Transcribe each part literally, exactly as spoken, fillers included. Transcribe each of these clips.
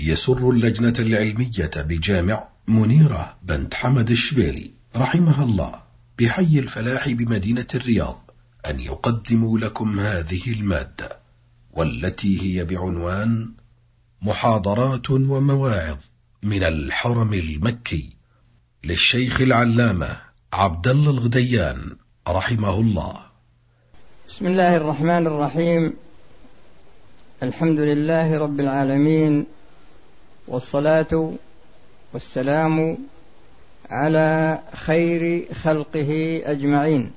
يسر اللجنة العلمية بجامع منيرة بنت حمد الشبيلي رحمها الله بحي الفلاح بمدينة الرياض أن يقدموا لكم هذه المادة، والتي هي بعنوان محاضرات ومواعظ من الحرم المكي للشيخ العلامة عبد الله الغديان رحمه الله. بسم الله الرحمن الرحيم. الحمد لله رب العالمين، والصلاة والسلام على خير خلقه أجمعين،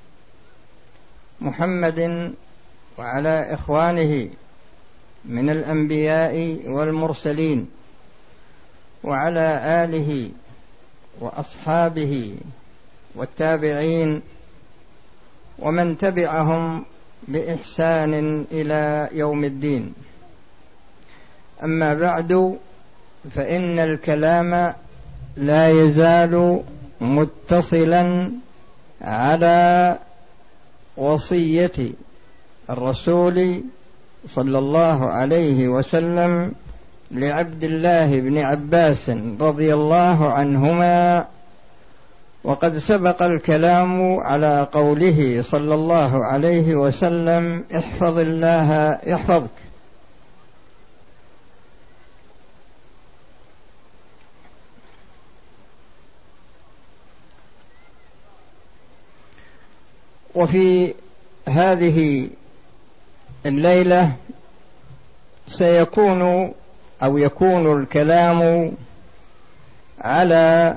محمد وعلى إخوانه من الأنبياء والمرسلين، وعلى آله وأصحابه والتابعين ومن تبعهم بإحسان إلى يوم الدين. أما بعد، فإن الكلام لا يزال متصلا على وصية الرسول صلى الله عليه وسلم لعبد الله بن عباس رضي الله عنهما، وقد سبق الكلام على قوله صلى الله عليه وسلم: احفظ الله يحفظك. وفي هذه الليلة سيكون أو يكون الكلام على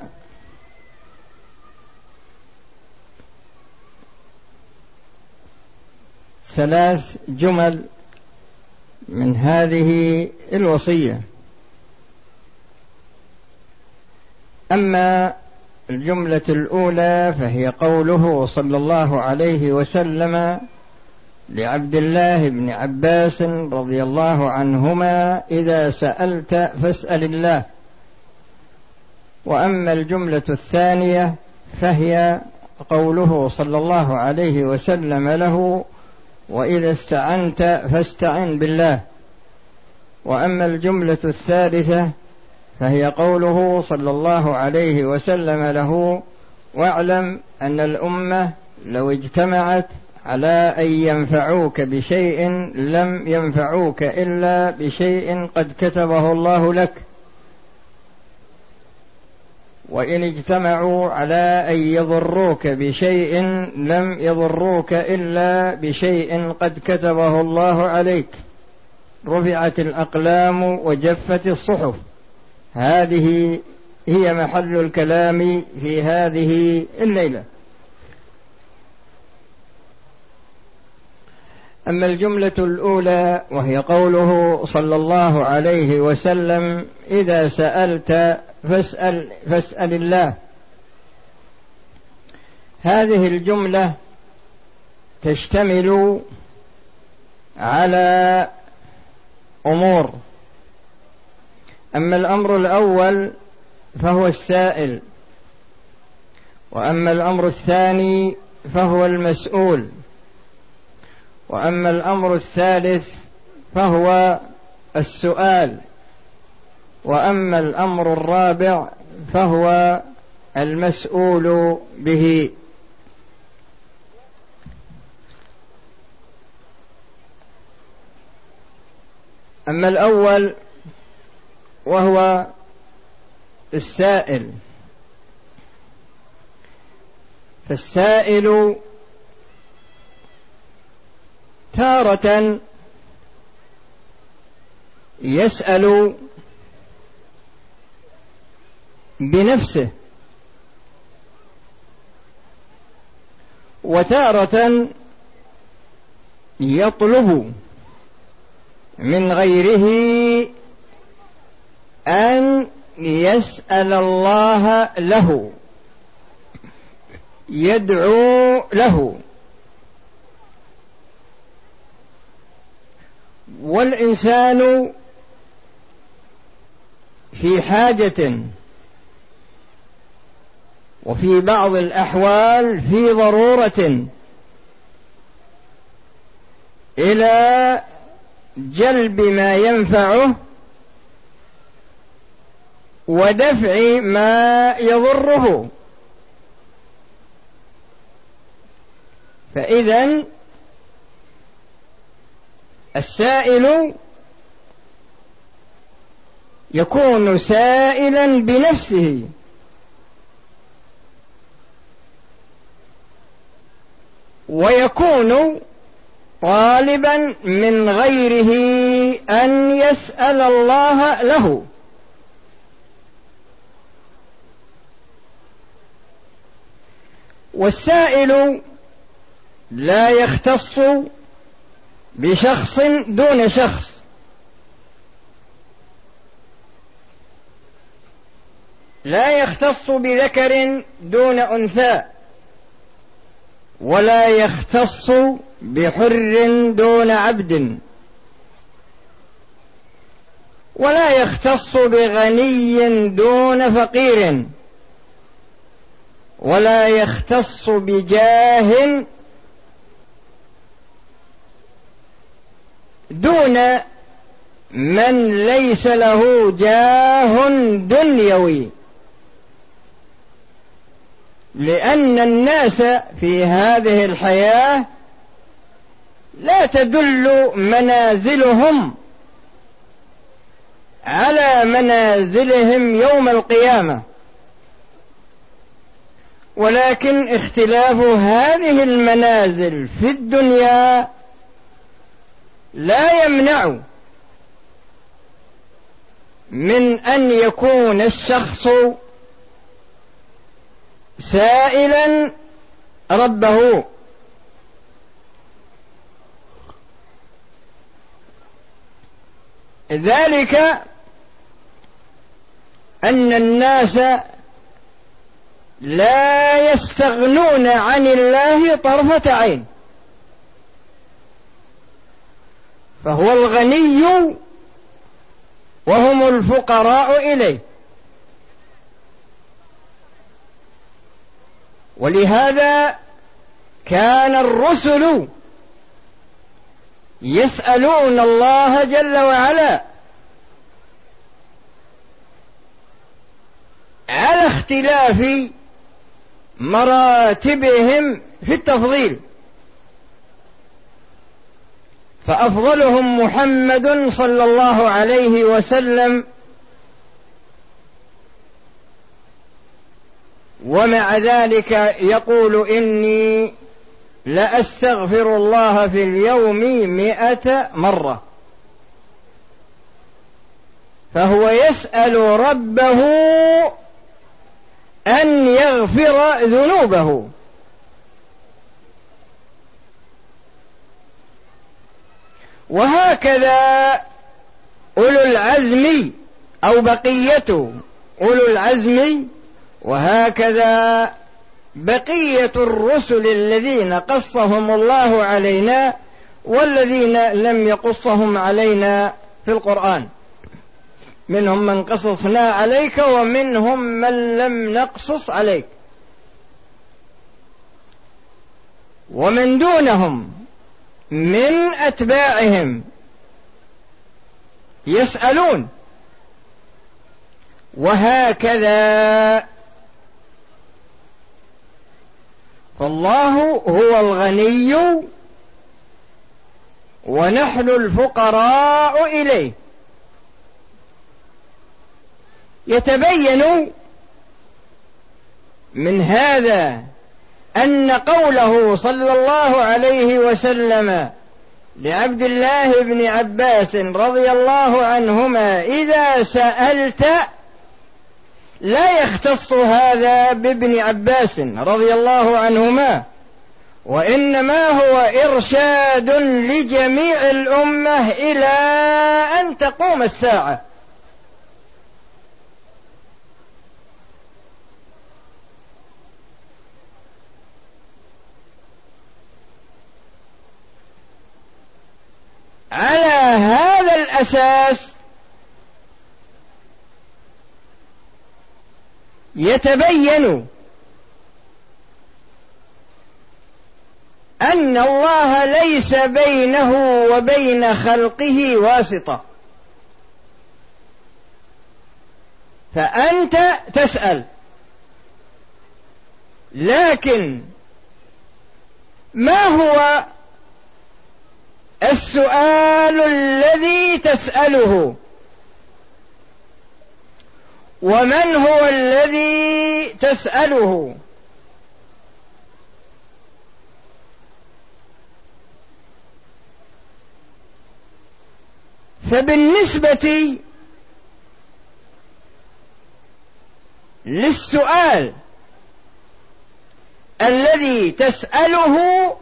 ثلاث جمل من هذه الوصية. أما الجملة الأولى فهي قوله صلى الله عليه وسلم لعبد الله بن عباس رضي الله عنهما: إذا سألت فاسأل الله. وأما الجملة الثانية فهي قوله صلى الله عليه وسلم له: وإذا استعنت فاستعن بالله. وأما الجملة الثالثة فهي قوله صلى الله عليه وسلم له: واعلم أن الأمة لو اجتمعت على أن ينفعوك بشيء لم ينفعوك إلا بشيء قد كتبه الله لك، وإن اجتمعوا على أن يضروك بشيء لم يضروك إلا بشيء قد كتبه الله عليك. رفعت الأقلام وجفت الصحف. هذه هي محل الكلام في هذه الليلة. أما الجملة الأولى وهي قوله صلى الله عليه وسلم: إذا سألت فاسأل, فاسأل الله. هذه الجملة تشتمل على أمور. أما الأمر الأول فهو السائل، وأما الأمر الثاني فهو المسؤول، وأما الأمر الثالث فهو السؤال، وأما الأمر الرابع فهو المسؤول به. أما الأول وهو السائل، فالسائل تارة يسأل بنفسه، وتارة يطلب من غيره أن يسأل الله له، يدعو له. والإنسان في حاجة، وفي بعض الأحوال في ضرورة إلى جلب ما ينفعه ودفع ما يضره. فإذن السائل يكون سائلا بنفسه، ويكون طالبا من غيره أن يسأل الله له. والسائل لا يختص بشخص دون شخص، لا يختص بذكر دون أنثى، ولا يختص بحر دون عبد، ولا يختص بغني دون فقير، ولا يختص بجاه دون من ليس له جاه دنيوي، لأن الناس في هذه الحياة لا تدل منازلهم على منازلهم يوم القيامة، ولكن اختلاف هذه المنازل في الدنيا لا يمنع من أن يكون الشخص سائلا ربه. ذلك أن الناس لا يستغنون عن الله طرفة عين، فهو الغني وهم الفقراء إليه. ولهذا كان الرسل يسألون الله جل وعلا على اختلاف مراتبهم في التفضيل، فأفضلهم محمد صلى الله عليه وسلم، ومع ذلك يقول إني لأستغفر الله في اليوم مئة مرة، فهو يسأل ربه أن يغفر ذنوبه. وهكذا أولو العزم أو بقية أولو العزم، وهكذا بقية الرسل الذين قصهم الله علينا والذين لم يقصهم علينا في القرآن، منهم من قصصنا عليك ومنهم من لم نقصص عليك. ومن دونهم من أتباعهم يسألون، وهكذا. فالله هو الغني ونحن الفقراء إليه. يتبين من هذا أن قوله صلى الله عليه وسلم لعبد الله بن عباس رضي الله عنهما إذا سألت لا يختص هذا بابن عباس رضي الله عنهما، وإنما هو إرشاد لجميع الأمة إلى أن تقوم الساعة. على هذا الأساس يتبين أن الله ليس بينه وبين خلقه واسطة، فأنت تسأل، لكن ما هو السؤال الذي تسأله؟ ومن هو الذي تسأله؟ فبالنسبة للسؤال الذي تسأله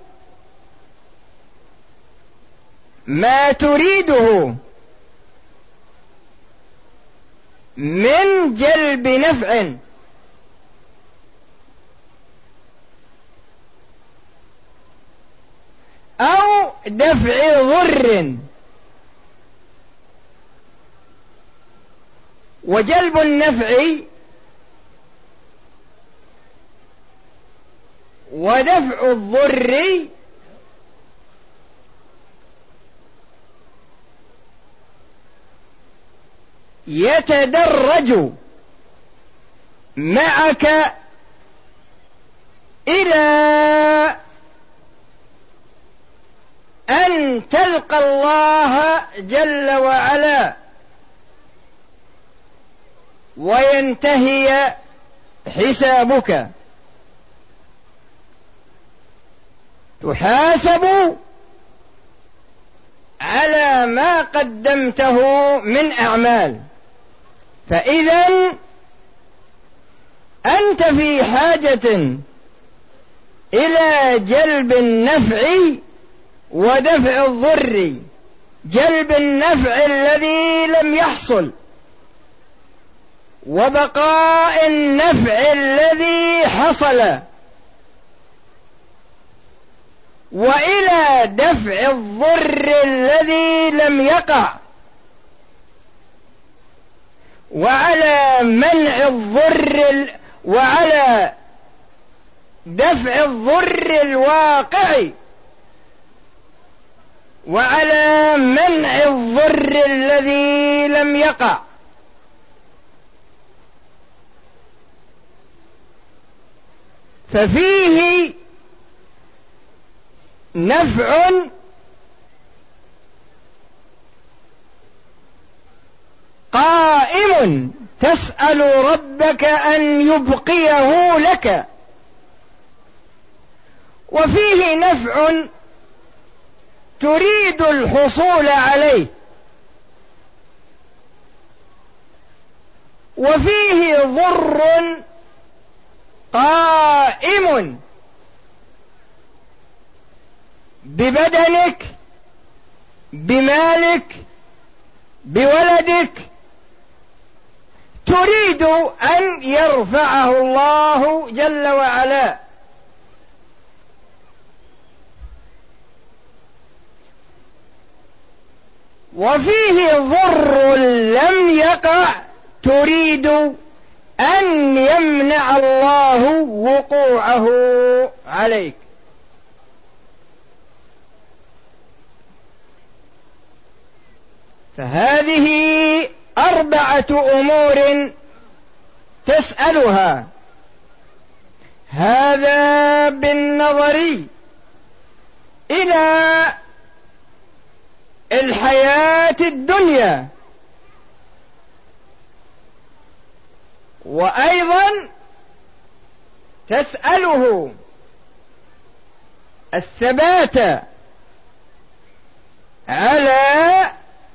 ما تريده من جلب نفع أو دفع ضر. وجلب النفع ودفع الضر يتدرج معك إلى أن تلقى الله جل وعلا وينتهي حسابك، تحاسب على ما قدمته من أعمال. فإذا أنت في حاجة إلى جلب النفع ودفع الضر. جلب النفع الذي لم يحصل، وبقاء النفع الذي حصل، وإلى دفع الضر الذي لم يقع، وعلى منع الضر وعلى دفع الضر الواقع، وعلى منع الضر الذي لم يقع. ففيه نفع قائم تسأل ربك أن يبقيه لك، وفيه نفع تريد الحصول عليه، وفيه ضر قائم ببدنك، بمالك، بولدك، تريد أن يرفعه الله جل وعلا. وفيه ضر لم يقع تريد أن يمنع الله وقوعه عليك. فهذه أربعة أمور تسألها. هذا بالنظر إلى الحياة الدنيا، وأيضا تسأله الثبات على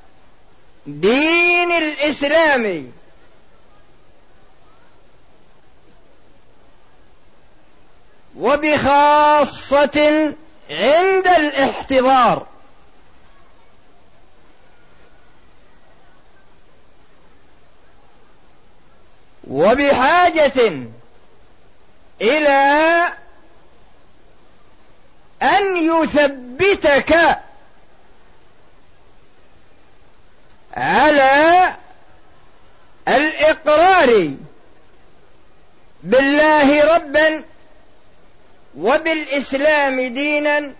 دين الإسلام، وبخاصة عند الاحتضار. وبحاجة إلى أن يثبتك على الإقرار بالله ربا، وبالإسلام دينا،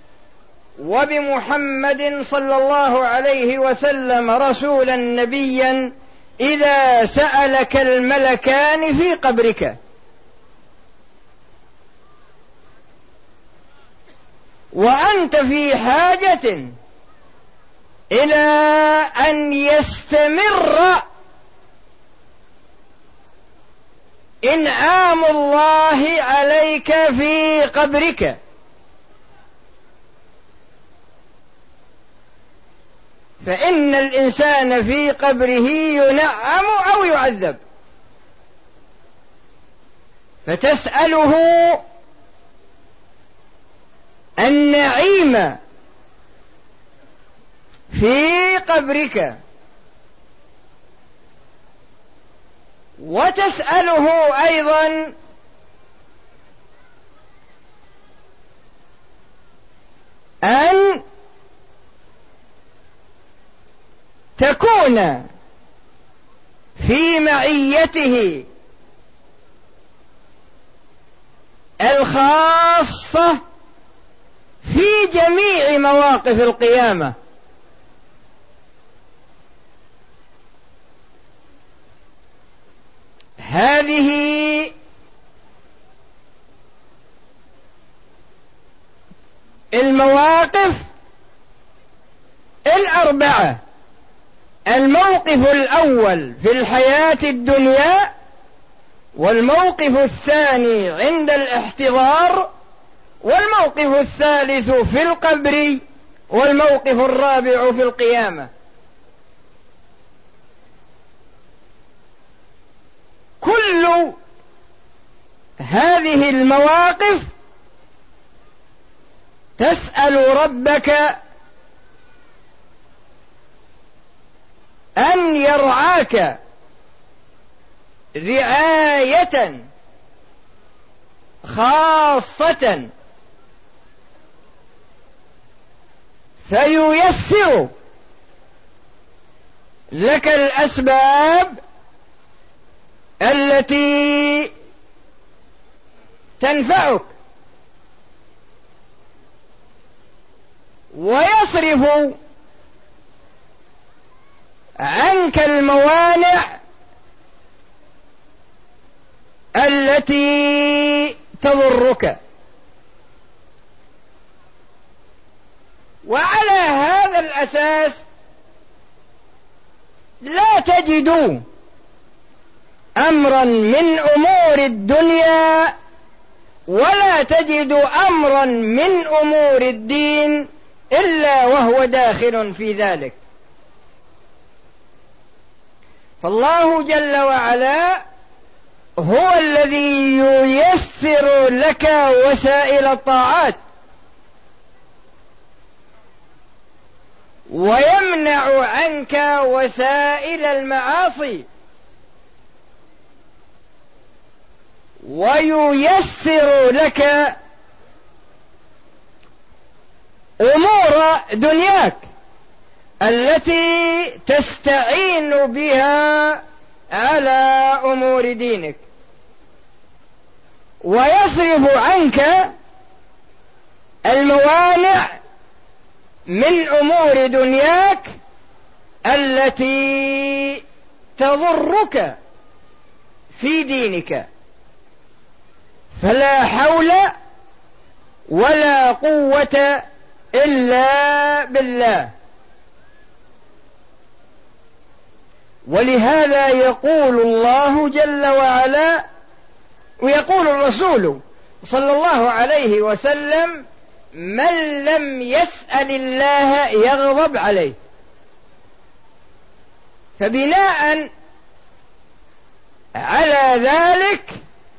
وبمحمد صلى الله عليه وسلم رسولا نبيا إذا سألك الملكان في قبرك، وأنت في حاجة إلى أن يستمر إنعام الله عليك في قبرك، فإن الإنسان في قبره ينعم أو يعذب، فتسأله النعيم في قبرك، وتسأله أيضا أن تكون في معيته الخاصة في جميع مواقف القيامة. هذه المواقف الأربعة: الموقف الأول في الحياة الدنيا، والموقف الثاني عند الاحتضار، والموقف الثالث في القبر، والموقف الرابع في القيامة. كل هذه المواقف تسأل ربك أن يرعاك رعاية خاصة، فييسر لك الأسباب التي تنفعك، ويصرف عنك الموانع التي تضرك. وعلى هذا الأساس لا تجد أمرا من أمور الدنيا ولا تجد أمرا من أمور الدين إلا وهو داخل في ذلك. فالله جل وعلا هو الذي ييسر لك وسائل الطاعات، ويمنع عنك وسائل المعاصي، وييسر لك أمور دنياك التي تستعين بها على أمور دينك، ويصرف عنك الموانع من أمور دنياك التي تضرك في دينك. فلا حول ولا قوة إلا بالله. ولهذا يقول الله جل وعلا، ويقول الرسول صلى الله عليه وسلم: من لم يسأل الله يغضب عليه. فبناء على ذلك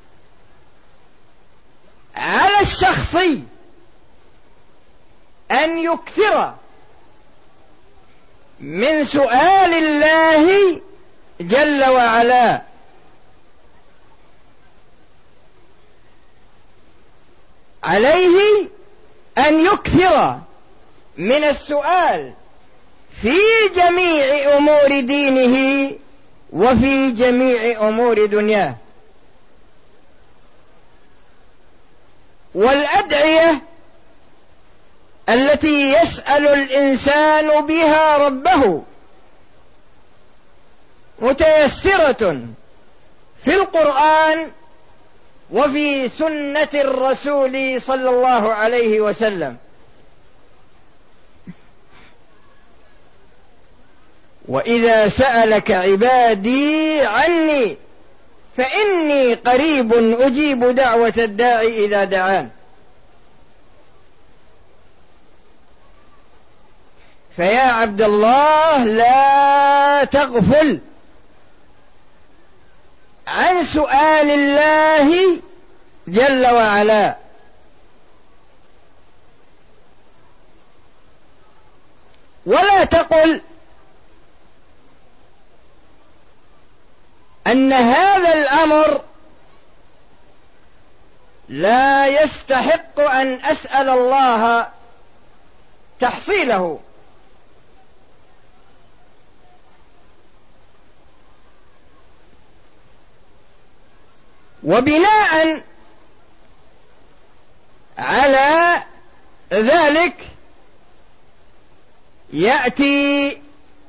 على الشخص أن يكثر من سؤال الله جل وعلا، عليه أن يكثر من السؤال في جميع أمور دينه وفي جميع أمور دنياه. والأدعية التي يسأل الإنسان بها ربه متيسرة في القرآن وفي سنة الرسول صلى الله عليه وسلم. وإذا سألك عبادي عني فإني قريب أجيب دعوة الداعي إذا دعان. فيا عبد الله لا تغفل عن سؤال الله جل وعلا، ولا تقل أن هذا الأمر لا يستحق أن أسأل الله تحصيله. وبناء على ذلك يأتي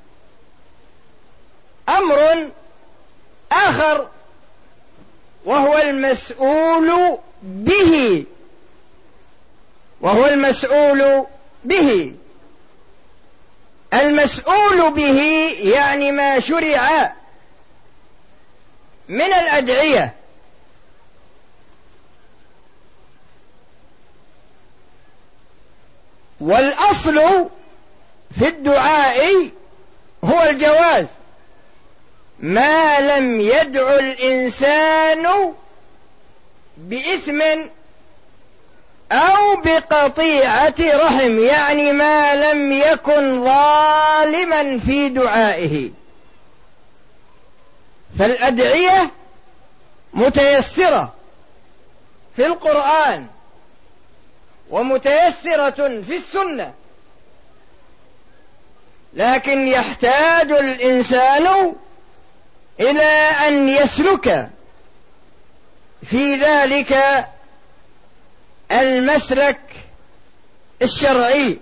أمر آخر وهو المسؤول به وهو المسؤول به المسؤول به يعني ما شرع من الأدعية. والأصل في الدعاء هو الجواز ما لم يدع الإنسان بإثم أو بقطيعة رحم، يعني ما لم يكن ظالما في دعائه. فالأدعية متيسرة في القرآن ومتيسرة في السنة، لكن يحتاج الإنسان إلى أن يسلك في ذلك المسلك الشرعي،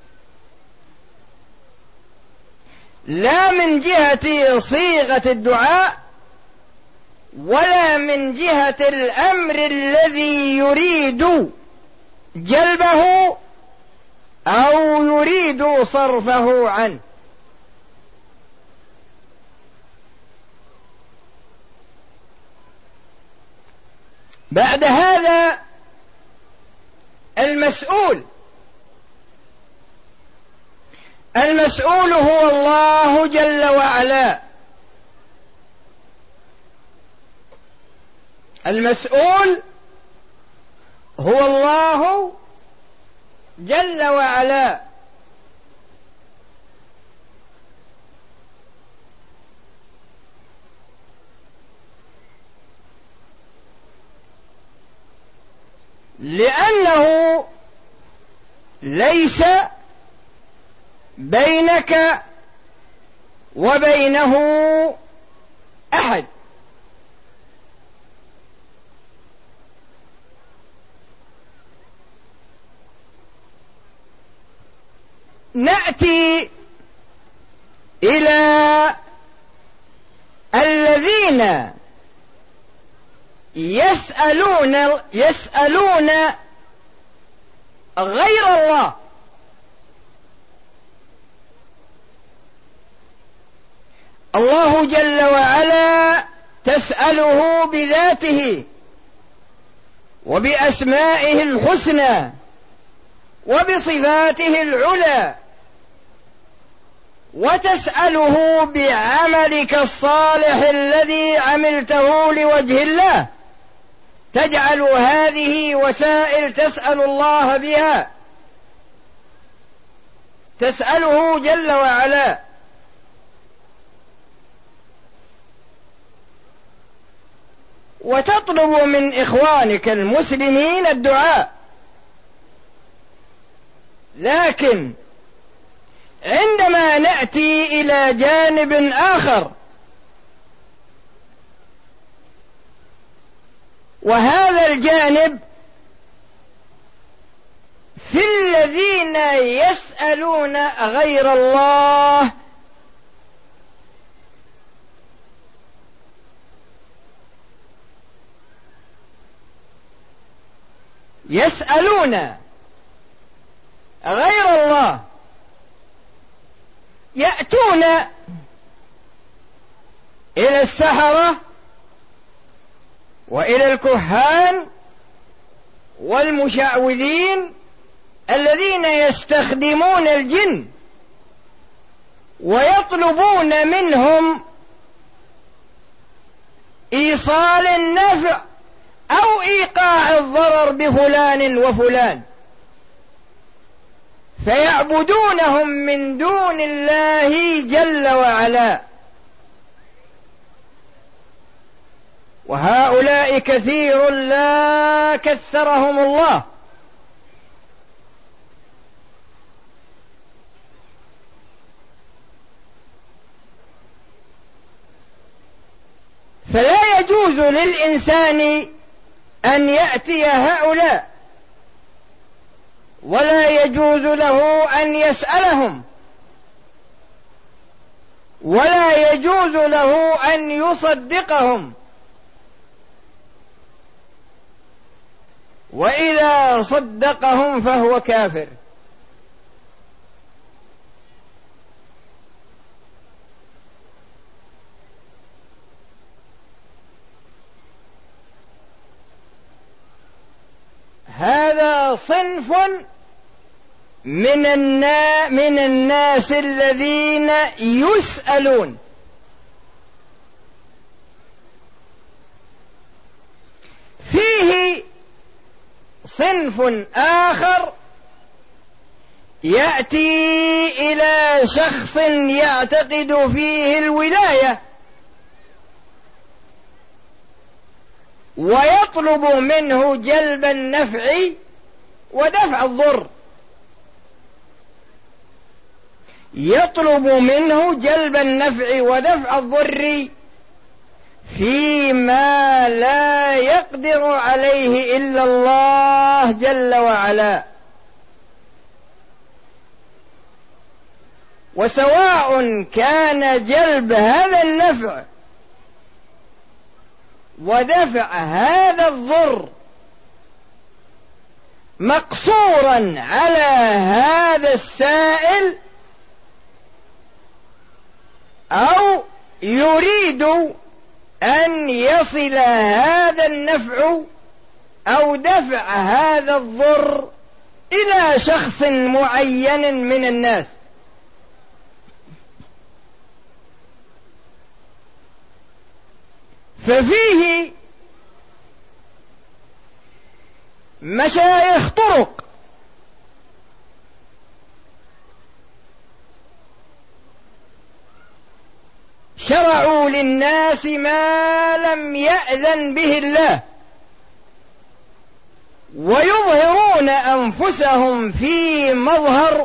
لا من جهة صيغة الدعاء ولا من جهة الأمر الذي يريد جلبه أو يريد صرفه عنه. بعد هذا المسؤول المسؤول هو الله جل وعلا. المسؤول هو الله جل وعلا. لأنه ليس بينك وبينه أحد، نأتي إلى الذين يسألون يسألون غير الله. الله جل وعلا تسأله بذاته وبأسمائه الحسنى وبصفاته العلى، وتسأله بعملك الصالح الذي عملته لوجه الله، تجعل هذه وسائل تسأل الله بها، تسأله جل وعلا. وتطلب من إخوانك المسلمين الدعاء، لكن عندما نأتي إلى جانب آخر وهذا الجانب في الذين يسألون غير الله، يسألون غير الله، يأتون إلى السحرة وإلى الكهان والمشعوذين الذين يستخدمون الجن، ويطلبون منهم إيصال النفع أو إيقاع الضرر بفلان وفلان، فيعبدونهم من دون الله جل وعلا. وهؤلاء كثير لا كثرهم الله، فلا يجوز للإنسان أن يأتي هؤلاء، ولا يجوز له أن يسألهم، ولا يجوز له أن يصدقهم، وإذا صدقهم فهو كافر. هذا صنف من النا من الناس الذين يسألون. فيه صنف آخر يأتي إلى شخص يعتقد فيه الولاية ويطلب منه جلب النفع ودفع الضر، يطلب منه جلب النفع ودفع الضر فيما لا يقدر عليه إلا الله جل وعلا. وسواء كان جلب هذا النفع ودفع هذا الضر مقصورا على هذا السائل، أو يريد أن يصل هذا النفع أو دفع هذا الضر إلى شخص معين من الناس، ففيه مشايخ طرق شرعوا للناس ما لم يأذن به الله، ويظهرون أنفسهم في مظهر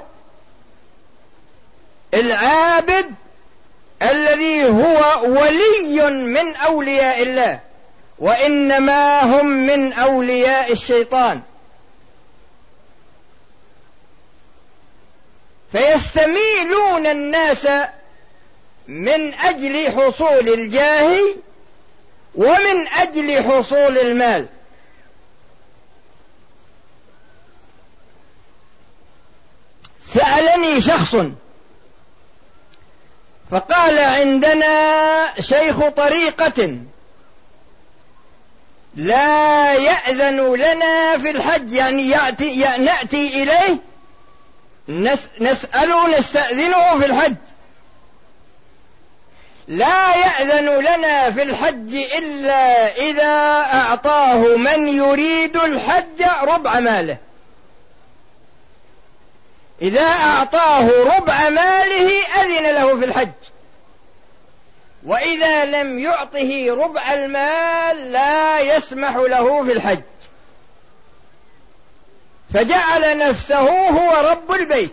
العابد الذي هو ولي من أولياء الله، وإنما هم من أولياء الشيطان، فيستميلون الناس من أجل حصول الجاه ومن أجل حصول المال. سألني شخص فقال: عندنا شيخ طريقة لا يأذن لنا في الحج، يعني يأتي نأتي إليه نسأله نستأذنه في الحج، لا يأذن لنا في الحج إلا إذا أعطاه من يريد الحج ربع ماله، إذا أعطاه ربع ماله أذن له في الحج، وإذا لم يعطه ربع المال لا يسمح له في الحج. فجعل نفسه هو رب البيت.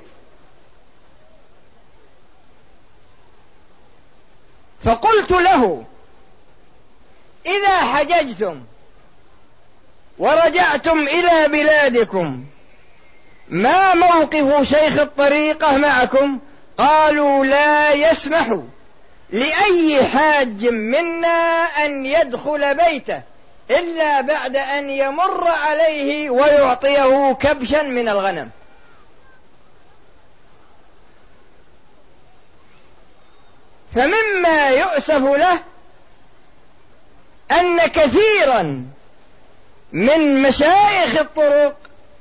فقلت له: إذا حججتم ورجعتم إلى بلادكم ما موقف شيخ الطريقة معكم؟ قالوا: لا يسمح لأي حاج منا أن يدخل بيته إلا بعد أن يمر عليه ويعطيه كبشا من الغنم. فمما يؤسف له أن كثيرا من مشايخ الطرق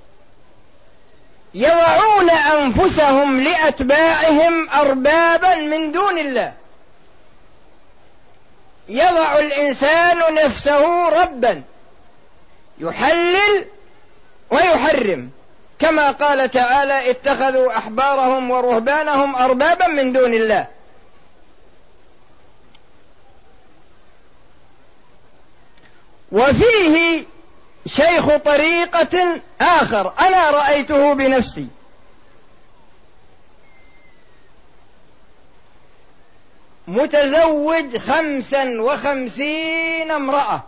يضعون أنفسهم لأتباعهم أربابا من دون الله. يضع الإنسان نفسه ربا يحلل ويحرم، كما قال تعالى: اتخذوا أحبارهم ورهبانهم أربابا من دون الله. وفيه شيخ طريقة آخر أنا رأيته بنفسي، متزوج خمسا وخمسين امرأة،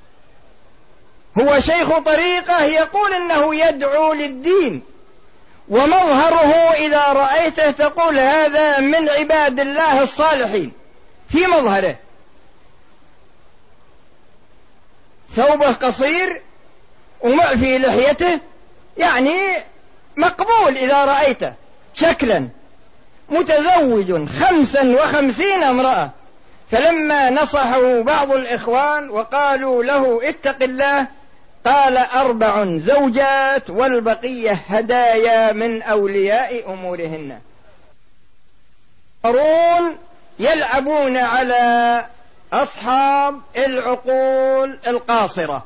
هو شيخ طريقة يقول إنه يدعو للدين، ومظهره إذا رأيته تقول هذا من عباد الله الصالحين في مظهره. ثوبه قصير ومعفي لحيته، يعني مقبول إذا رأيته شكلا، متزوج خمسا وخمسين امرأة. فلما نصحه بعض الإخوان وقالوا له اتق الله، قال: أربع زوجات والبقية هدايا من أولياء أمورهن. قارون يلعبون على أصحاب العقول القاصرة،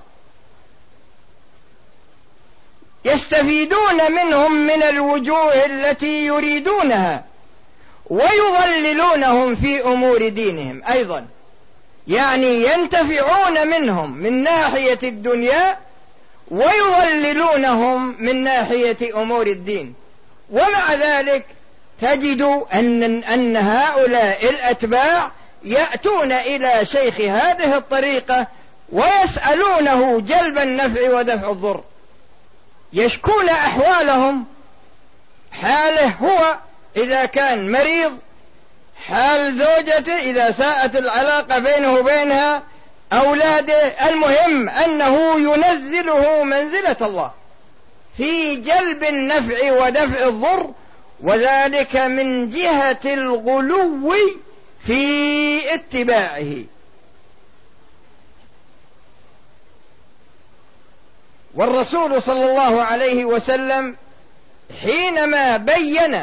يستفيدون منهم من الوجوه التي يريدونها، ويضللونهم في أمور دينهم أيضا، يعني ينتفعون منهم من ناحية الدنيا ويضللونهم من ناحية أمور الدين. ومع ذلك تجد أن, أن هؤلاء الأتباع يأتون إلى شيخ هذه الطريقة ويسألونه جلب النفع ودفع الضر، يشكون أحوالهم، حاله هو إذا كان مريض، حال زوجته إذا ساءت العلاقة بينه وبينها، أولاده، المهم أنه ينزله منزلة الله في جلب النفع ودفع الضر، وذلك من جهة الغلو في اتباعه. والرسول صلى الله عليه وسلم حينما بين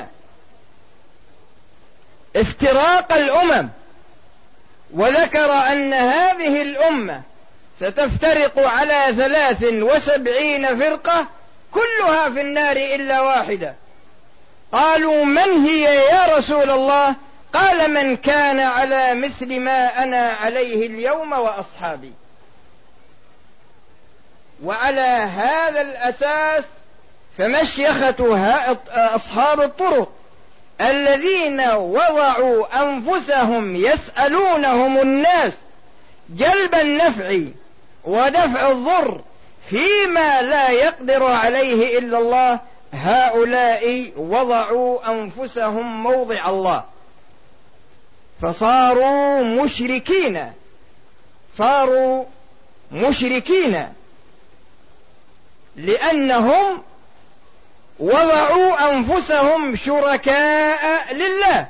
افتراق الأمم وذكر أن هذه الأمة ستفترق على ثلاث وسبعين فرقة كلها في النار إلا واحدة، قالوا: من هي يا رسول الله؟ قال: من كان على مثل ما أنا عليه اليوم وأصحابي. وعلى هذا الأساس فمشيخة أصحاب الطرق الذين وضعوا أنفسهم يسألونهم الناس جلب النفع ودفع الضر فيما لا يقدر عليه إلا الله، هؤلاء وضعوا أنفسهم موضع الله، فصاروا مشركين، صاروا مشركين لأنهم وضعوا أنفسهم شركاء لله.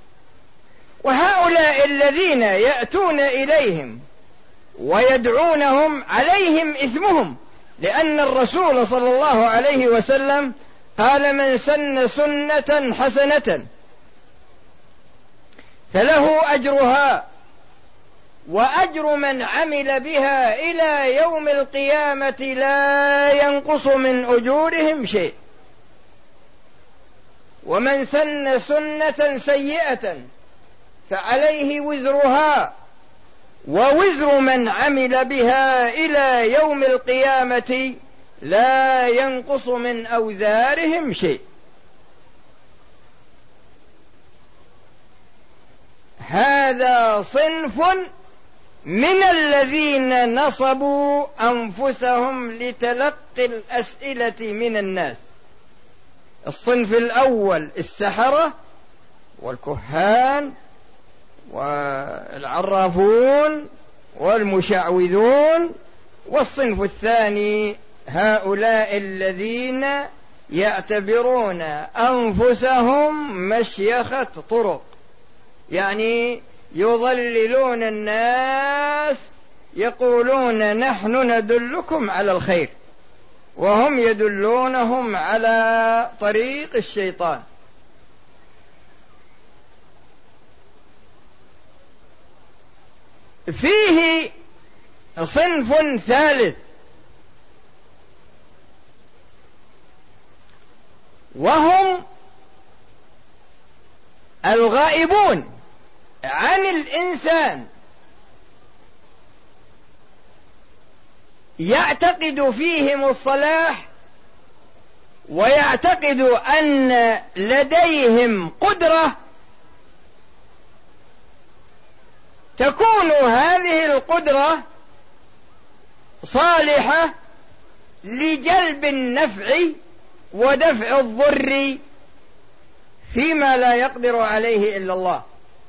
وهؤلاء الذين يأتون إليهم ويدعونهم عليهم إثمهم، لأن الرسول صلى الله عليه وسلم قال: من سن سنة حسنة فله أجرها وأجر من عمل بها إلى يوم القيامة لا ينقص من أجورهم شيء، ومن سن سنة سيئة فعليه وزرها ووزر من عمل بها إلى يوم القيامة لا ينقص من أوزارهم شيء. هذا صنف من الذين نصبوا أنفسهم لتلقي الأسئلة من الناس. الصنف الأول السحرة والكهان والعرافون والمشعوذون والصنف الثاني هؤلاء الذين يعتبرون أنفسهم مشيخة طرق، يعني يضللون الناس، يقولون نحن ندلكم على الخير وهم يدلونهم على طريق الشيطان. فيه صنف ثالث وهم الغائبون عن الإنسان، يعتقد فيهم الصلاح ويعتقد أن لديهم قدرة تكون هذه القدرة صالحة لجلب النفع ودفع الضر فيما لا يقدر عليه إلا الله.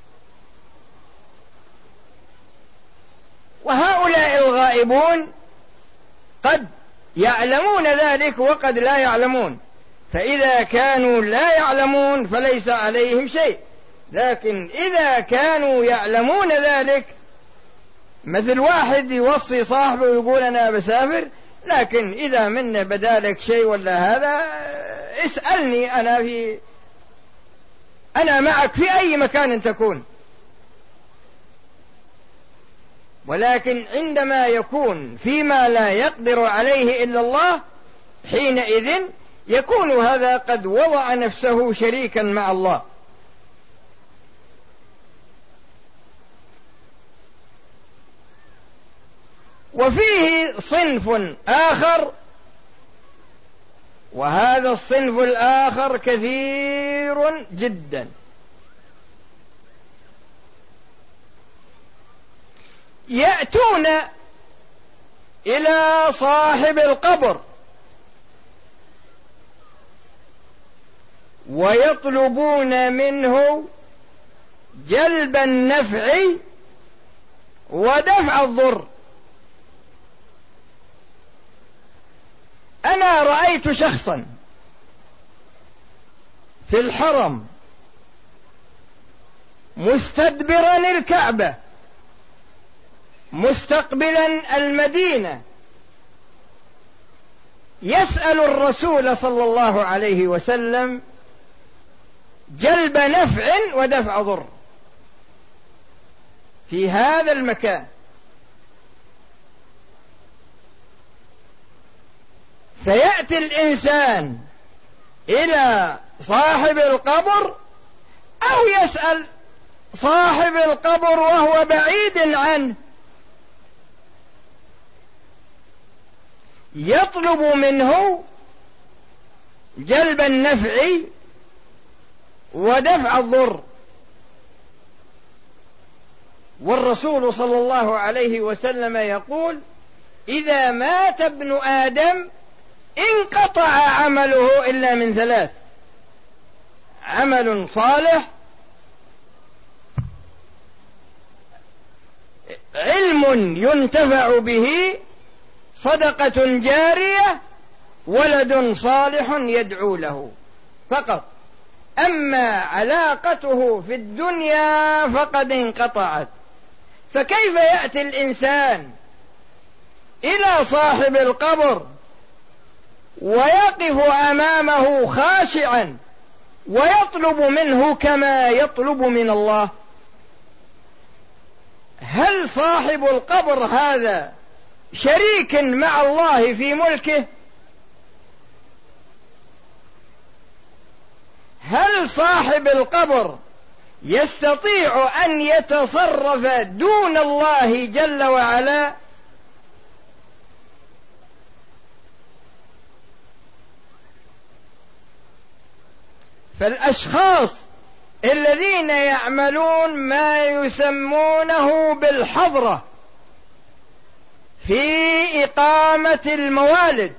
وهؤلاء الغائبون قد يعلمون ذلك وقد لا يعلمون، فإذا كانوا لا يعلمون فليس عليهم شيء، لكن إذا كانوا يعلمون ذلك، مثل واحد يوصي صاحبه ويقول أنا بسافر، لكن إذا من بدالك شيء ولا هذا اسألني، أنا في أنا معك في أي مكان تكون. ولكن عندما يكون فيما لا يقدر عليه إلا الله، حينئذ يكون هذا قد وضع نفسه شريكا مع الله. وفيه صنف آخر، وهذا الصنف الآخر كثير جدا، يأتون إلى صاحب القبر ويطلبون منه جلب النفع ودفع الضر. أنا رأيت شخصا في الحرم مستدبرا الكعبة مستقبلا المدينة يسأل الرسول صلى الله عليه وسلم جلب نفع ودفع ضر في هذا المكان. فيأتي الإنسان إلى صاحب القبر أو يسأل صاحب القبر وهو بعيد عنه، يطلب منه جلب النفع ودفع الضر. والرسول صلى الله عليه وسلم يقول: إذا مات ابن آدم انقطع عمله إلا من ثلاث: عمل صالح، علم ينتفع به، صدقة جارية، ولد صالح يدعو له، فقط. أما علاقته في الدنيا فقد انقطعت. فكيف يأتي الإنسان إلى صاحب القبر ويقف أمامه خاشعا ويطلب منه كما يطلب من الله؟ هل صاحب القبر هذا شريك مع الله في ملكه؟ هل صاحب القبر يستطيع أن يتصرف دون الله جل وعلا؟ فالأشخاص الذين يعملون ما يسمونه بالحضرة في إقامة الموالد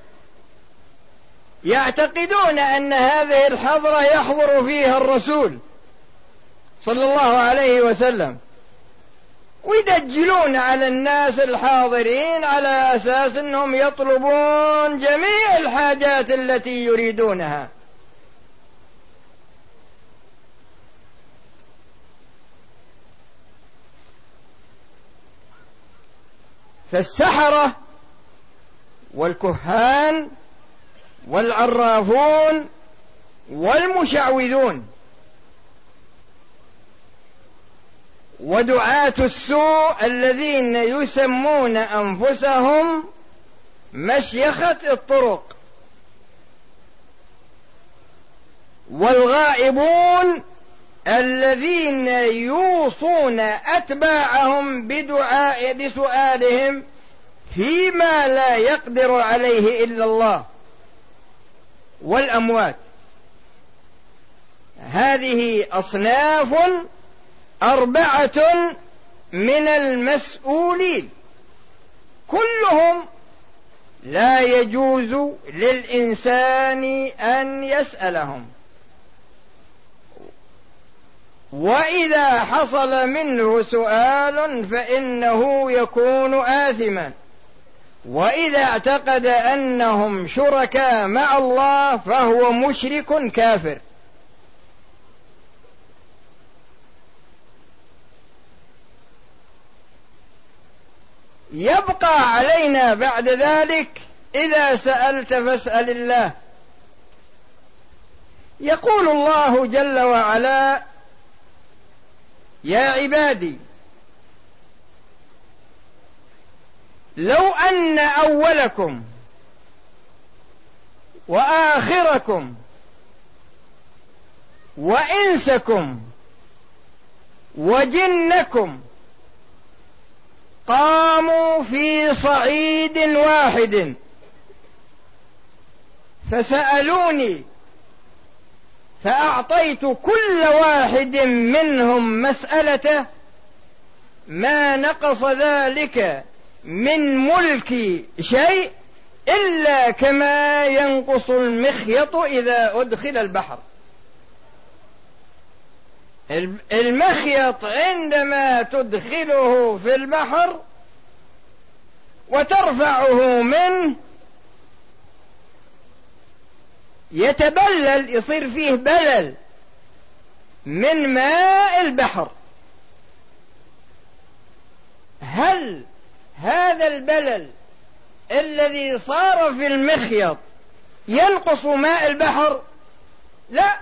يعتقدون أن هذه الحضرة يحضر فيها الرسول صلى الله عليه وسلم، ويدجلون على الناس الحاضرين على أساس أنهم يطلبون جميع الحاجات التي يريدونها. فالسحرة والكهان والعرافون والمشعوذون ودعاة السوء الذين يسمون أنفسهم مشيخة الطرق والغائبون الذين يوصون أتباعهم بدعاء بسؤالهم فيما لا يقدر عليه إلا الله والأموات. هذه أصناف أربعة من المسؤولين كلهم لا يجوز للإنسان أن يسألهم، وإذا حصل منه سؤال فإنه يكون آثما، وإذا اعتقد أنهم شركاء مع الله فهو مشرك كافر. يبقى علينا بعد ذلك إذا سألت فاسأل الله. يقول الله جل وعلا: يا عبادي لو أن أولكم وآخركم وإنسكم وجنكم قاموا في صعيد واحد فسألوني فأعطيت كل واحد منهم مسألته ما نقص ذلك من ملكي شيء إلا كما ينقص المخيط إذا أدخل البحر. المخيط عندما تدخله في البحر وترفعه منه يتبلل، يصير فيه بلل من ماء البحر. هل هذا البلل الذي صار في المخيط ينقص ماء البحر؟ لا.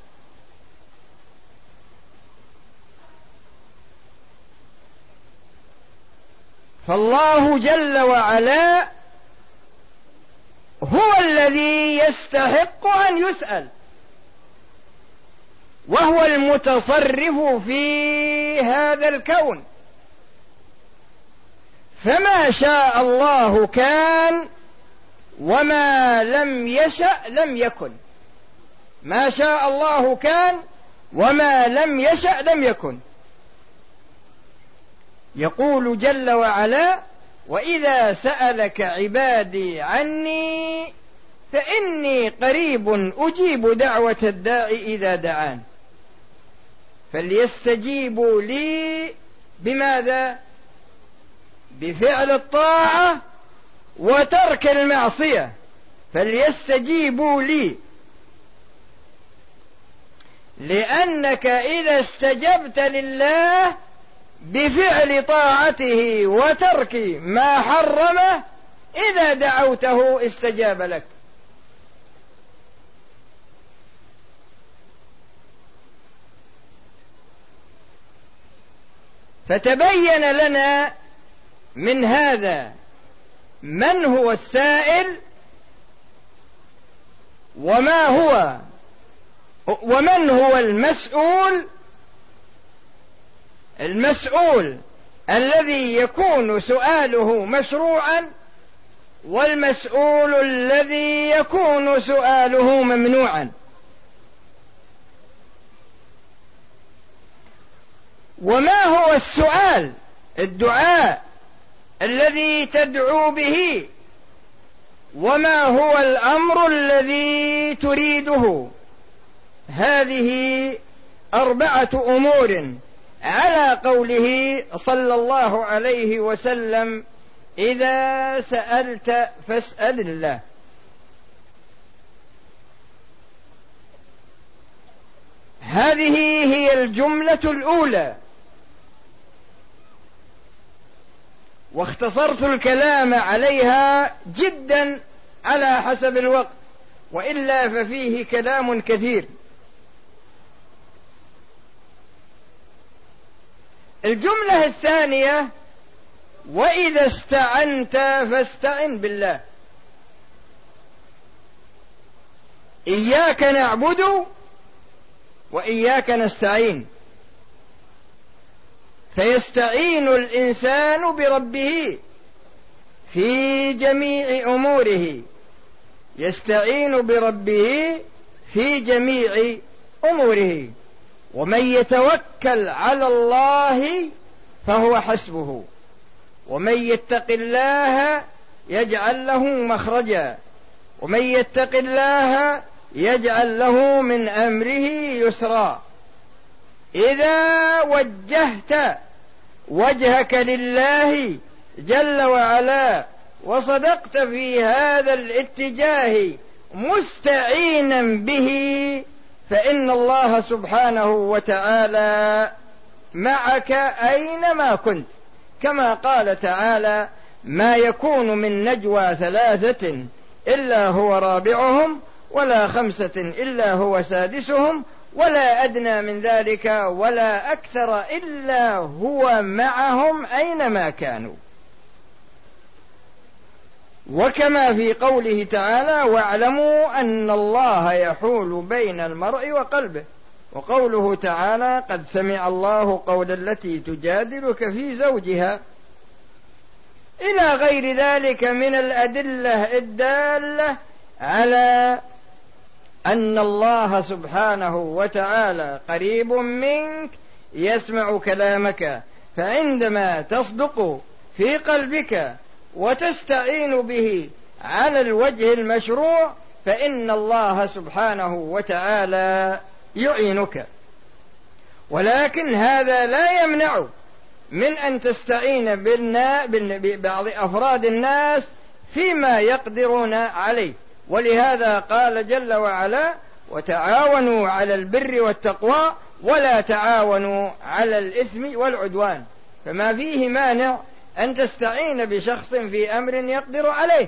فالله جل وعلا هو الذي يستحق أن يسأل، وهو المتصرف في هذا الكون. فما شاء الله كان وما لم يشأ لم يكن. ما شاء الله كان وما لم يشأ لم يكن. يقول جل وعلا: وإذا سألك عبادي عني فإني قريب أجيب دعوة الداع إذا دعان فليستجيبوا لي. بماذا؟ بفعل الطاعة وترك المعصية. فليستجيبوا لي، لأنك إذا استجبت لله بفعل طاعته وترك ما حرمه إذا دعوته استجاب لك. فتبين لنا من هذا من هو السائل وما هو ومن هو المسؤول. المسؤول الذي يكون سؤاله مشروعا، والمسؤول الذي يكون سؤاله ممنوعا. وما هو السؤال؟ الدعاء الذي تدعو به. وما هو الأمر الذي تريده؟ هذه أربعة أمور على قوله صلى الله عليه وسلم: إذا سألت فاسأل الله. هذه هي الجملة الأولى، واختصرت الكلام عليها جدا على حسب الوقت، وإلا ففيه كلام كثير. الجملة الثانية: وإذا استعنت فاستعن بالله. إياك نعبد وإياك نستعين، فيستعين الإنسان بربه في جميع أموره، يستعين بربه في جميع أموره. ومن يتوكل على الله فهو حسبه، ومن يتق الله يجعل له مخرجا، ومن يتق الله يجعل له من أمره يسرا. إذا وجهت وجهك لله جل وعلا وصدقت في هذا الاتجاه مستعينا به، فإن الله سبحانه وتعالى معك أينما كنت، كما قال تعالى: ما يكون من نجوى ثلاثة إلا هو رابعهم، ولا خمسة إلا هو سادسهم، ولا أدنى من ذلك ولا أكثر إلا هو معهم أينما كانوا. وكما في قوله تعالى: واعلموا أن الله يحول بين المرء وقلبه. وقوله تعالى: قد سمع الله قول التي تجادلك في زوجها، إلى غير ذلك من الأدلة الدالة على أن الله سبحانه وتعالى قريب منك يسمع كلامك. فعندما تصدق في قلبك وتستعين به على الوجه المشروع، فإن الله سبحانه وتعالى يعينك. ولكن هذا لا يمنع من أن تستعين ببعض أفراد الناس فيما يقدرون عليه. ولهذا قال جل وعلا: وتعاونوا على البر والتقوى ولا تعاونوا على الإثم والعدوان. فما فيه مانع أن تستعين بشخص في أمر يقدر عليه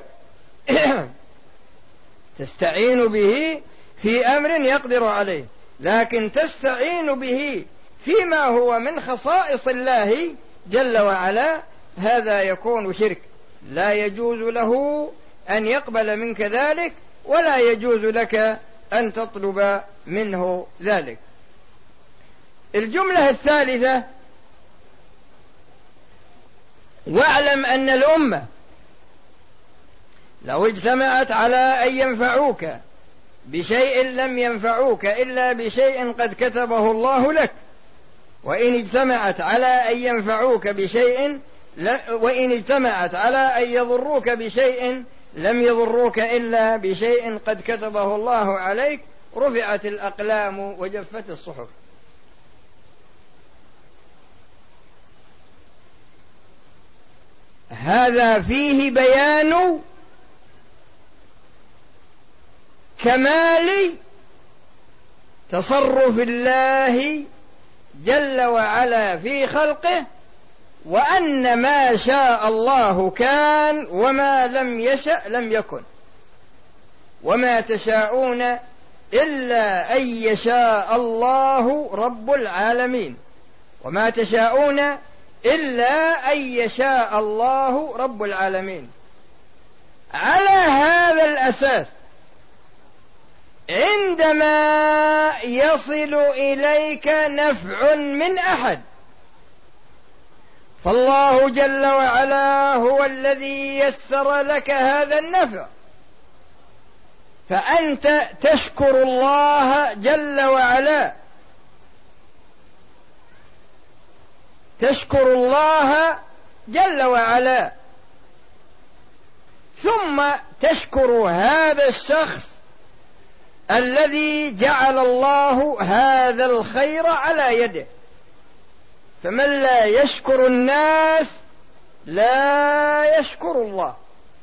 تستعين به في أمر يقدر عليه، لكن تستعين به فيما هو من خصائص الله جل وعلا، هذا يكون شرك، لا يجوز له أن يقبل منك ذلك، ولا يجوز لك أن تطلب منه ذلك. الجملة الثالثة: واعلم أن الأمة لو اجتمعت على أن ينفعوك بشيء لم ينفعوك إلا بشيء قد كتبه الله لك، وإن اجتمعت على أن ينفعوك بشيء وإن اجتمعت على أن يضروك بشيء لم يضروك إلا بشيء قد كتبه الله عليك، رفعت الأقلام وجفت الصحف. هذا فيه بيان كمال تصرف الله جل وعلا في خلقه، وأن ما شاء الله كان وما لم يشأ لم يكن، وما تشاءون إلا أن يشاء الله رب العالمين، وما تشاءون إلا أن يشاء الله رب العالمين. على هذا الأساس عندما يصل إليك نفع من أحد، فالله جل وعلا هو الذي يسر لك هذا النفع، فأنت تشكر الله جل وعلا، تشكر الله جل وعلا، ثم تشكر هذا الشخص الذي جعل الله هذا الخير على يده. فمن لا يشكر الناس لا يشكر الله.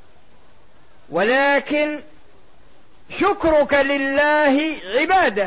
ولكن شكرك لله عبادة،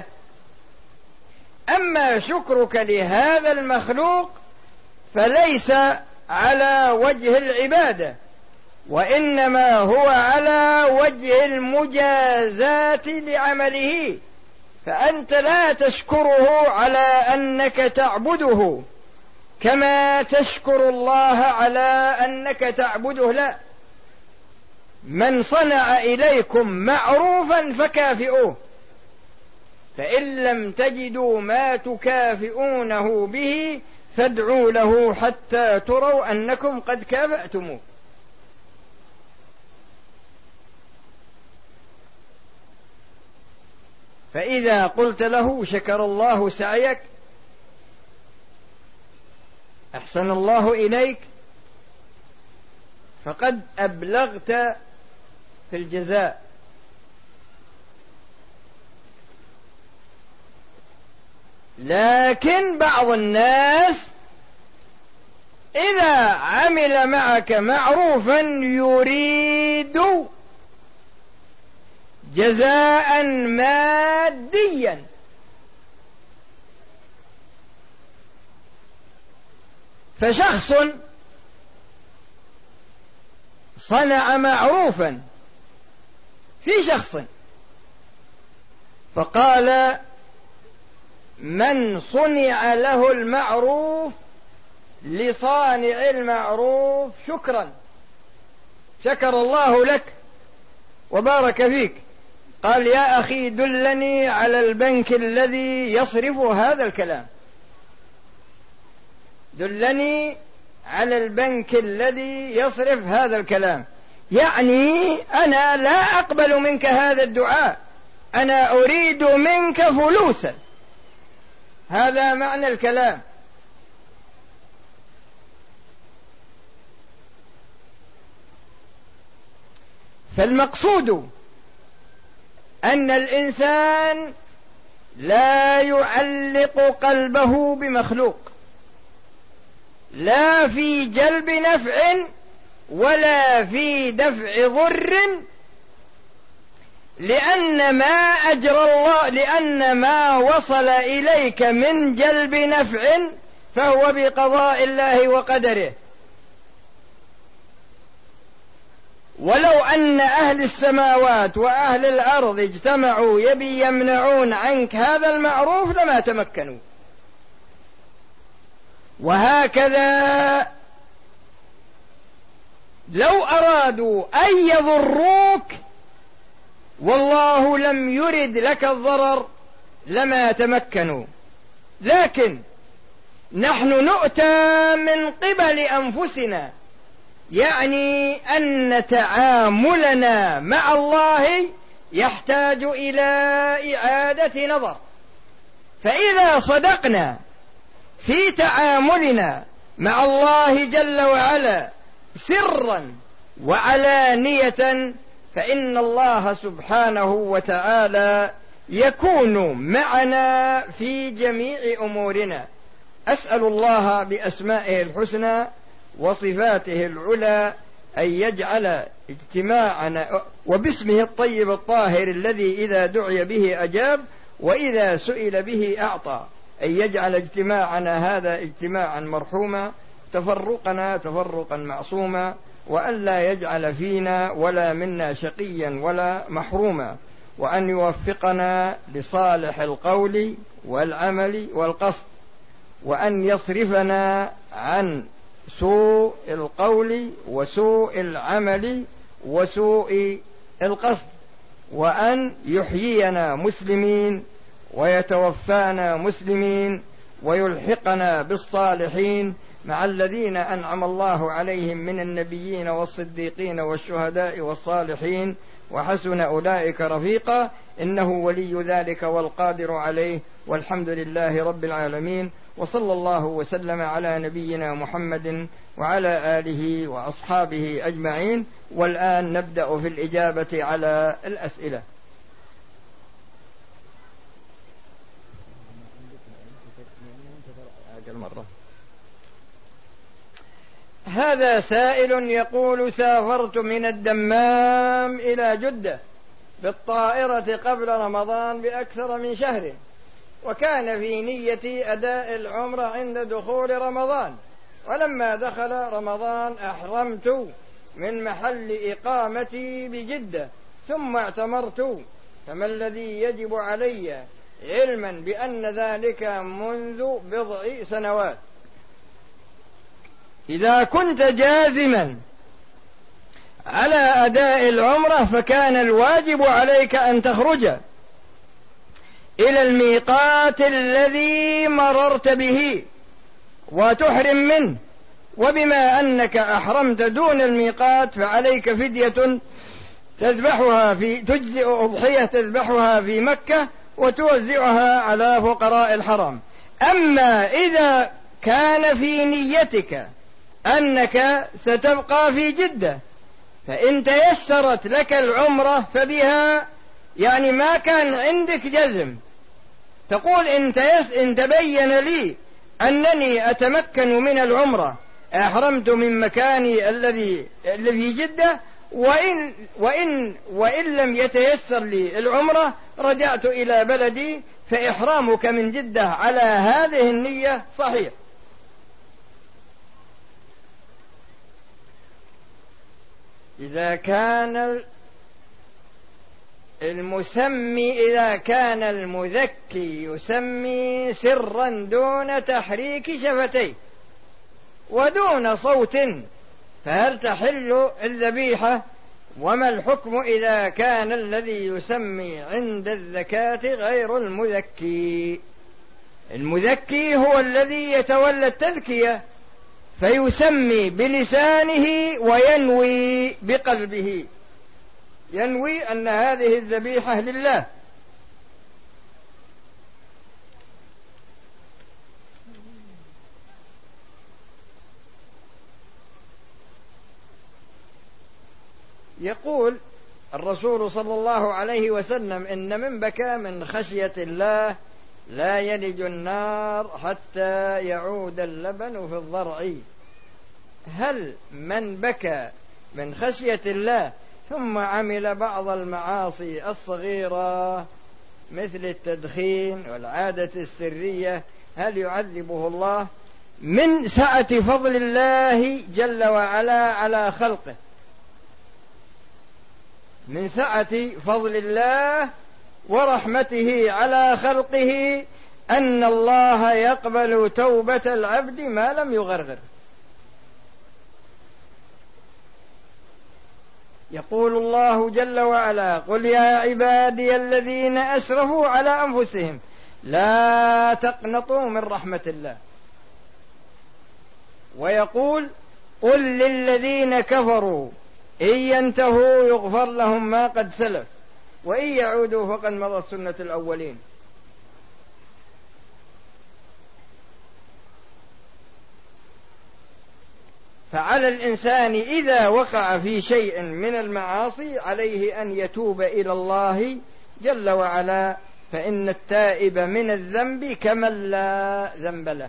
أما شكرك لهذا المخلوق فليس على وجه العبادة، وإنما هو على وجه المجازاة لعمله، فأنت لا تشكره على أنك تعبده كما تشكر الله على أنك تعبده، لا. من صنع إليكم معروفا فكافئوه، فإن لم تجدوا ما تكافئونه به فادعوا له حتى تروا أنكم قد كافأتموه. فإذا قلت له شكر الله سعيك، أحسن الله إليك، فقد أبلغت في الجزاء. لكن بعض الناس إذا عمل معك معروفا يريد جزاء ماديا، فشخص صنع معروفا في شخص، فقال من صنع له المعروف لصانع المعروف شكرا، شكر الله لك وبارك فيك. قال يا أخي دلني على البنك الذي يصرف هذا الكلام، دلني على البنك الذي يصرف هذا الكلام، يعني أنا لا أقبل منك هذا الدعاء، أنا أريد منك فلوسا، هذا معنى الكلام. فالمقصود أن الإنسان لا يعلق قلبه بمخلوق، لا في جلب نفع ولا في دفع ضر، لأن ما أجرى الله، لأن ما وصل إليك من جلب نفع فهو بقضاء الله وقدره. ولو أن أهل السماوات وأهل الأرض اجتمعوا يبي يمنعون عنك هذا المعروف لما تمكنوا. وهكذا لو أرادوا أن يضروك والله لم يرد لك الضرر لما تمكنوا، لكن نحن نؤتى من قبل أنفسنا، يعني أن تعاملنا مع الله يحتاج إلى إعادة نظر. فإذا صدقنا في تعاملنا مع الله جل وعلا سرا وعلانية فإن الله سبحانه وتعالى يكون معنا في جميع أمورنا. أسأل الله بأسمائه الحسنى وصفاته العلى أن يجعل اجتماعنا وباسمه الطيب الطاهر الذي إذا دعي به أجاب وإذا سئل به أعطى، أن يجعل اجتماعنا هذا اجتماعا مرحوما، تفرقنا تفرقا معصوما، وأن لا يجعل فينا ولا منا شقيا ولا محروما، وأن يوفقنا لصالح القول والعمل والقصد، وأن يصرفنا عن سوء القول وسوء العمل وسوء القصد، وأن يحيينا مسلمين ويتوفانا مسلمين ويلحقنا بالصالحين مع الذين أنعم الله عليهم من النبيين والصديقين والشهداء والصالحين وحسن أولئك رفيقا، إنه ولي ذلك والقادر عليه، والحمد لله رب العالمين، وصلى الله وسلم على نبينا محمد وعلى آله وأصحابه أجمعين. والآن نبدأ في الإجابة على الأسئلة. مرة هذا سائل يقول: سافرت من الدمام إلى جدة بالطائرة قبل رمضان بأكثر من شهر، وكان في نيتي أداء العمرة عند دخول رمضان، ولما دخل رمضان أحرمت من محل إقامتي بجدة ثم اعتمرت، فما الذي يجب علي علما بأن ذلك منذ بضع سنوات؟ إذا كنت جازما على أداء العمرة فكان الواجب عليك أن تخرج إلى الميقات الذي مررت به وتحرم منه، وبما أنك أحرمت دون الميقات فعليك فدية تذبحها في تجزئ أضحية تذبحها في مكة وتوزعها على فقراء الحرم. أما إذا كان في نيتك أنك ستبقى في جدة فإن تيسرت لك العمرة فبها، يعني ما كان عندك جزم، تقول إن, تيس إن تبين لي أنني أتمكن من العمرة أحرمت من مكاني الذي في جدة، وإن, وإن, وإن لم يتيسر لي العمرة رجعت إلى بلدي، فإحرامك من جدة على هذه النية صحيح. إذا كان المسمي إذا كان المذكي يسمي سرا دون تحريك شفتيه ودون صوت فهل تحل الذبيحة؟ وما الحكم إذا كان الذي يسمي عند الزكاة غير المذكي؟ المذكي هو الذي يتولى التذكية فيسمي بلسانه وينوي بقلبه، ينوي أن هذه الذبيحة لله. يقول الرسول صلى الله عليه وسلم: إن من بكى من خشية الله لا يلج النار حتى يعود اللبن في الضرع. هل من بكى من خشية الله ثم عمل بعض المعاصي الصغيرة مثل التدخين والعادة السرية هل يعذبه الله؟ من سعة فضل الله جل وعلا على خلقه، من سعة فضل الله ورحمته على خلقه أن الله يقبل توبة العبد ما لم يغرغر. يقول الله جل وعلا: قل يا عبادي الذين أسرفوا على أنفسهم لا تقنطوا من رحمة الله. ويقول: قل للذين كفروا إن ينتهوا يغفر لهم ما قد سلف وإن يعودوا فقد مضت سنة الأولين. فعلى الإنسان إذا وقع في شيء من المعاصي عليه أن يتوب إلى الله جل وعلا، فإن التائب من الذنب كمن لا ذنب له.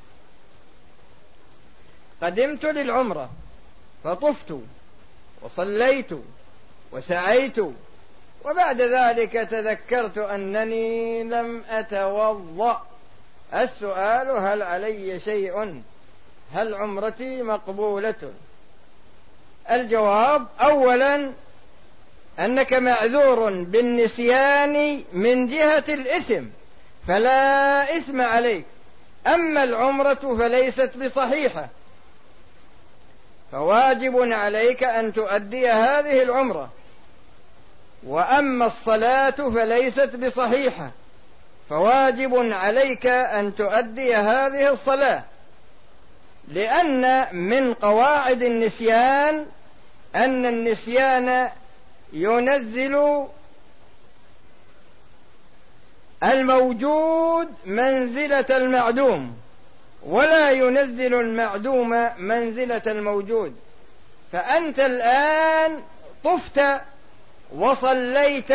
قدمت للعمرة فطفت وصليت وسعيت، وبعد ذلك تذكرت أنني لم أتوضأ. السؤال: هل علي شيء؟ هل عمرتي مقبولة؟ الجواب: أولا أنك معذور بالنسيان من جهة الإثم فلا إثم عليك، أما العمرة فليست بصحيحة فواجب عليك أن تؤدي هذه العمرة، وأما الصلاة فليست بصحيحة فواجب عليك أن تؤدي هذه الصلاة، لأن من قواعد النسيان أن النسيان ينزل الموجود منزلة المعدوم ولا ينزل المعدوم منزلة الموجود. فأنت الآن طفت وصليت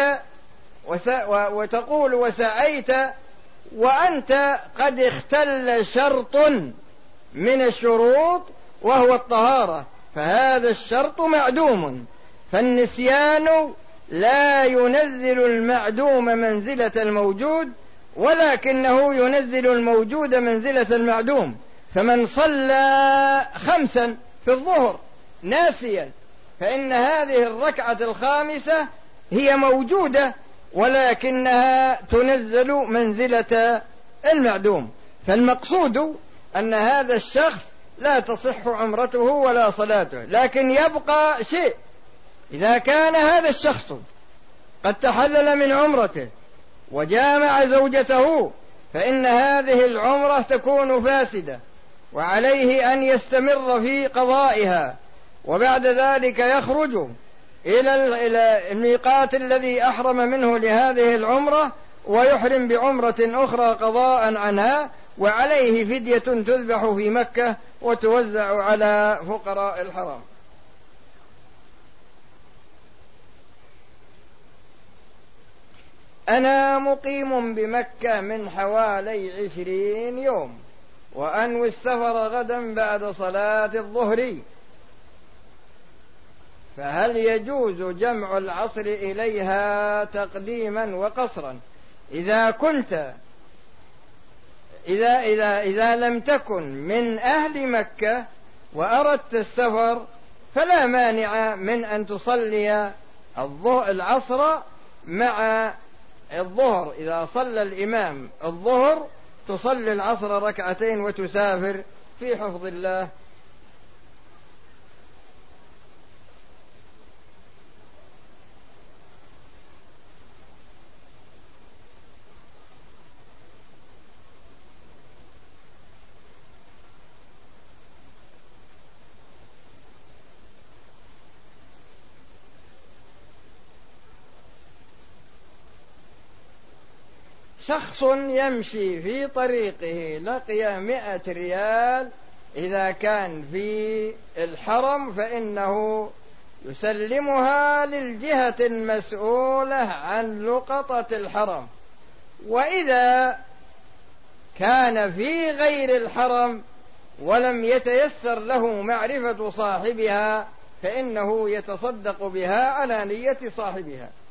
وتقول وسعيت وأنت قد اختل شرط من الشروط وهو الطهارة، فهذا الشرط معدوم، فالنسيان لا ينزل المعدوم منزلة الموجود، ولكنه ينزل الموجود منزلة المعدوم. فمن صلى خمسا في الظهر ناسيا فإن هذه الركعة الخامسة هي موجودة ولكنها تنزل منزلة المعدوم. فالمقصود أن هذا الشخص لا تصح عمرته ولا صلاته، لكن يبقى شيء. إذا كان هذا الشخص قد تحلل من عمرته وجامع زوجته فإن هذه العمرة تكون فاسدة، وعليه أن يستمر في قضائها، وبعد ذلك يخرج إلى الميقات الذي أحرم منه لهذه العمرة ويحرم بعمرة أخرى قضاء عنها، وعليه فدية تذبح في مكة وتوزع على فقراء الحرم. أنا مقيم بمكة من حوالي عشرين يوم، وأنوي السفر غدا بعد صلاة الظهر، فهل يجوز جمع العصر إليها تقديما وقصرا؟ إذا كنت إذا, إذا, إذا لم تكن من أهل مكة وأردت السفر فلا مانع من أن تصلي العصر مع الظهر. إذا صلى الإمام الظهر تصلي العصر ركعتين وتسافر في حفظ الله. شخص يمشي في طريقه لقي مئة ريال، إذا كان في الحرم فإنه يسلمها للجهة المسؤولة عن لقطة الحرم، وإذا كان في غير الحرم ولم يتيسر له معرفة صاحبها فإنه يتصدق بها على نية صاحبها.